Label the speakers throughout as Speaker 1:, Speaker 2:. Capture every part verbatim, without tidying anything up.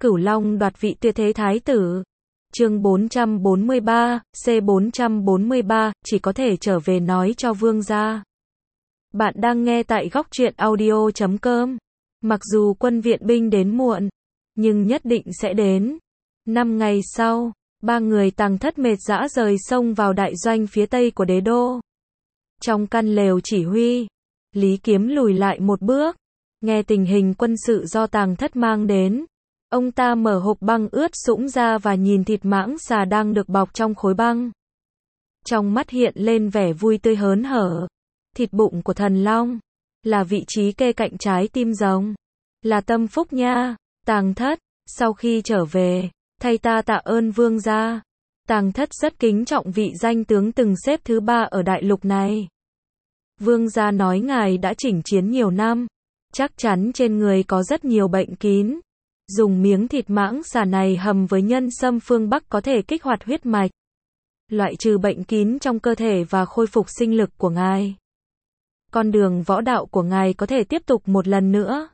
Speaker 1: Cửu Long đoạt vị tuyệt thế thái tử. Chương bốn trăm bốn mươi ba, C bốn trăm bốn mươi ba, chỉ có thể trở về nói cho vương gia. Bạn đang nghe tại góc truyện audio chấm com. Mặc dù quân viện binh đến muộn, nhưng nhất định sẽ đến. Năm ngày sau, ba người Tàng Thất mệt dã rời sông vào đại doanh phía tây của đế đô. Trong căn lều chỉ huy, Lý Kiếm lùi lại một bước, nghe tình hình quân sự do Tàng Thất mang đến. Ông ta mở hộp băng ướt sũng ra và nhìn thịt mãng xà đang được bọc trong khối băng. Trong mắt hiện lên vẻ vui tươi hớn hở. Thịt bụng của thần long, là vị trí kê cạnh trái tim rồng, là tâm phúc nha. Tàng Thất, sau khi trở về, thay ta tạ ơn vương gia. Tàng Thất rất kính trọng vị danh tướng từng xếp thứ ba ở đại lục này. Vương gia nói ngài đã chỉnh chiến nhiều năm, chắc chắn trên người có rất nhiều bệnh kín. Dùng miếng thịt mãng xà này hầm với nhân sâm phương Bắc có thể kích hoạt huyết mạch, loại trừ bệnh kín trong cơ thể và khôi phục sinh lực của ngài. Con đường võ đạo của ngài có thể tiếp tục một lần nữa.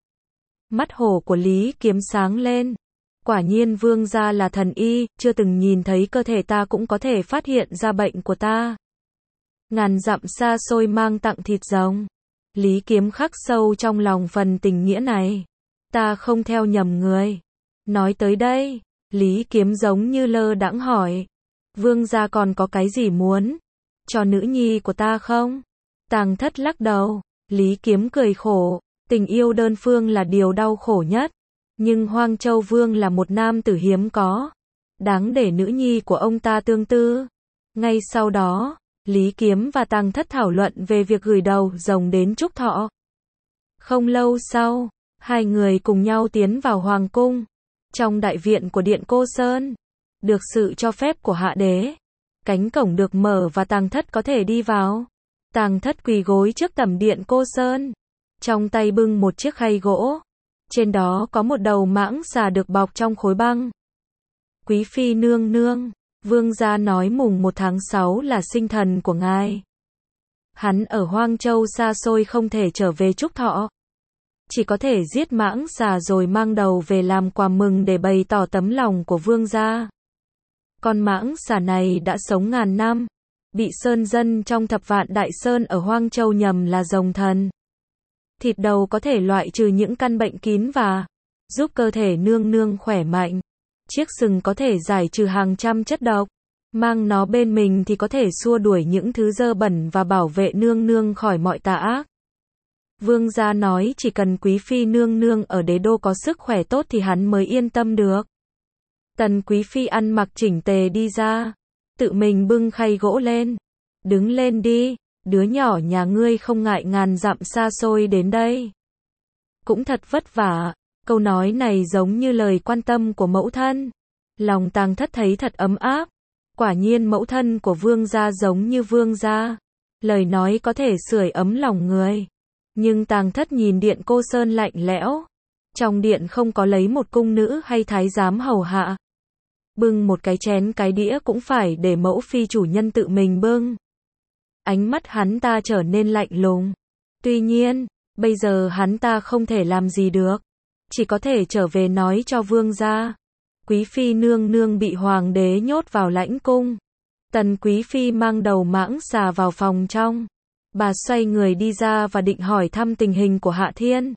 Speaker 1: Mắt hổ của Lý Kiếm sáng lên. Quả nhiên vương gia là thần y, chưa từng nhìn thấy cơ thể ta cũng có thể phát hiện ra bệnh của ta. Ngàn dặm xa xôi mang tặng thịt rồng. Lý Kiếm khắc sâu trong lòng phần tình nghĩa này. Ta không theo nhầm người. Nói tới đây, Lý Kiếm giống như lơ đãng hỏi. Vương gia còn có cái gì muốn cho nữ nhi của ta không? Tàng Thất lắc đầu. Lý Kiếm cười khổ. Tình yêu đơn phương là điều đau khổ nhất. Nhưng Hoang Châu Vương là một nam tử hiếm có, đáng để nữ nhi của ông ta tương tư. Ngay sau đó, Lý Kiếm và Tàng Thất thảo luận về việc gửi đầu rồng đến chúc thọ. Không lâu sau, hai người cùng nhau tiến vào hoàng cung. Trong đại viện của Điện Cô Sơn, được sự cho phép của Hạ Đế, cánh cổng được mở và Tàng Thất có thể đi vào. Tàng Thất quỳ gối trước tẩm Điện Cô Sơn, trong tay bưng một chiếc khay gỗ. Trên đó có một đầu mãng xà được bọc trong khối băng. Quý phi nương nương, vương gia nói mùng một tháng sáu là sinh thần của ngài. Hắn ở Hoang Châu xa xôi không thể trở về chúc thọ. Chỉ có thể giết mãng xà rồi mang đầu về làm quà mừng để bày tỏ tấm lòng của vương gia. Con mãng xà này đã sống ngàn năm, bị sơn dân trong thập vạn đại sơn ở Hoang Châu nhầm là rồng thần. Thịt đầu có thể loại trừ những căn bệnh kín và giúp cơ thể nương nương khỏe mạnh. Chiếc sừng có thể giải trừ hàng trăm chất độc. Mang nó bên mình thì có thể xua đuổi những thứ dơ bẩn và bảo vệ nương nương khỏi mọi tà ác. Vương gia nói chỉ cần quý phi nương nương ở đế đô có sức khỏe tốt thì hắn mới yên tâm được. Tần quý phi ăn mặc chỉnh tề đi ra, tự mình bưng khay gỗ lên. Đứng lên đi. Đứa nhỏ nhà ngươi không ngại ngàn dặm xa xôi đến đây. Cũng thật vất vả. Câu nói này giống như lời quan tâm của mẫu thân. Lòng Tàng Thất thấy thật ấm áp. Quả nhiên mẫu thân của vương gia giống như vương gia. Lời nói có thể sưởi ấm lòng người. Nhưng Tàng Thất nhìn Điện Cô Sơn lạnh lẽo. Trong điện không có lấy một cung nữ hay thái giám hầu hạ. Bưng một cái chén cái đĩa cũng phải để mẫu phi chủ nhân tự mình bưng. Ánh mắt hắn ta trở nên lạnh lùng. Tuy nhiên, bây giờ hắn ta không thể làm gì được. Chỉ có thể trở về nói cho vương gia. Quý phi nương nương bị hoàng đế nhốt vào lãnh cung. Tần quý phi mang đầu mãng xà vào phòng trong. Bà xoay người đi ra và định hỏi thăm tình hình của Hạ Thiên.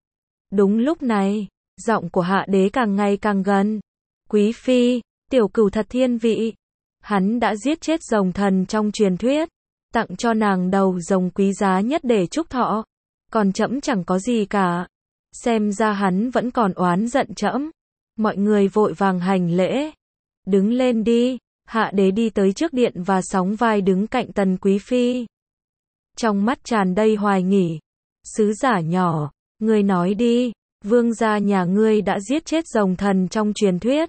Speaker 1: Đúng lúc này, giọng của Hạ Đế càng ngày càng gần. Quý phi, tiểu cửu thật thiên vị. Hắn đã giết chết rồng thần trong truyền thuyết. Tặng cho nàng đầu rồng quý giá nhất để chúc thọ. Còn trẫm chẳng có gì cả. Xem ra hắn vẫn còn oán giận trẫm. Mọi người vội vàng hành lễ. Đứng lên đi. Hạ Đế đi tới trước điện và sóng vai đứng cạnh Tần quý phi. Trong mắt tràn đầy hoài nghi. Sứ giả nhỏ, ngươi nói đi, vương gia nhà ngươi đã giết chết rồng thần trong truyền thuyết.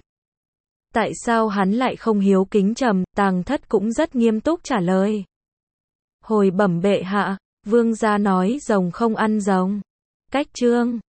Speaker 1: Tại sao hắn lại không hiếu kính trầm? Tàng Thất cũng rất nghiêm túc trả lời. Hồi bẩm bệ hạ, vương gia nói rồng không ăn rồng. Cách chương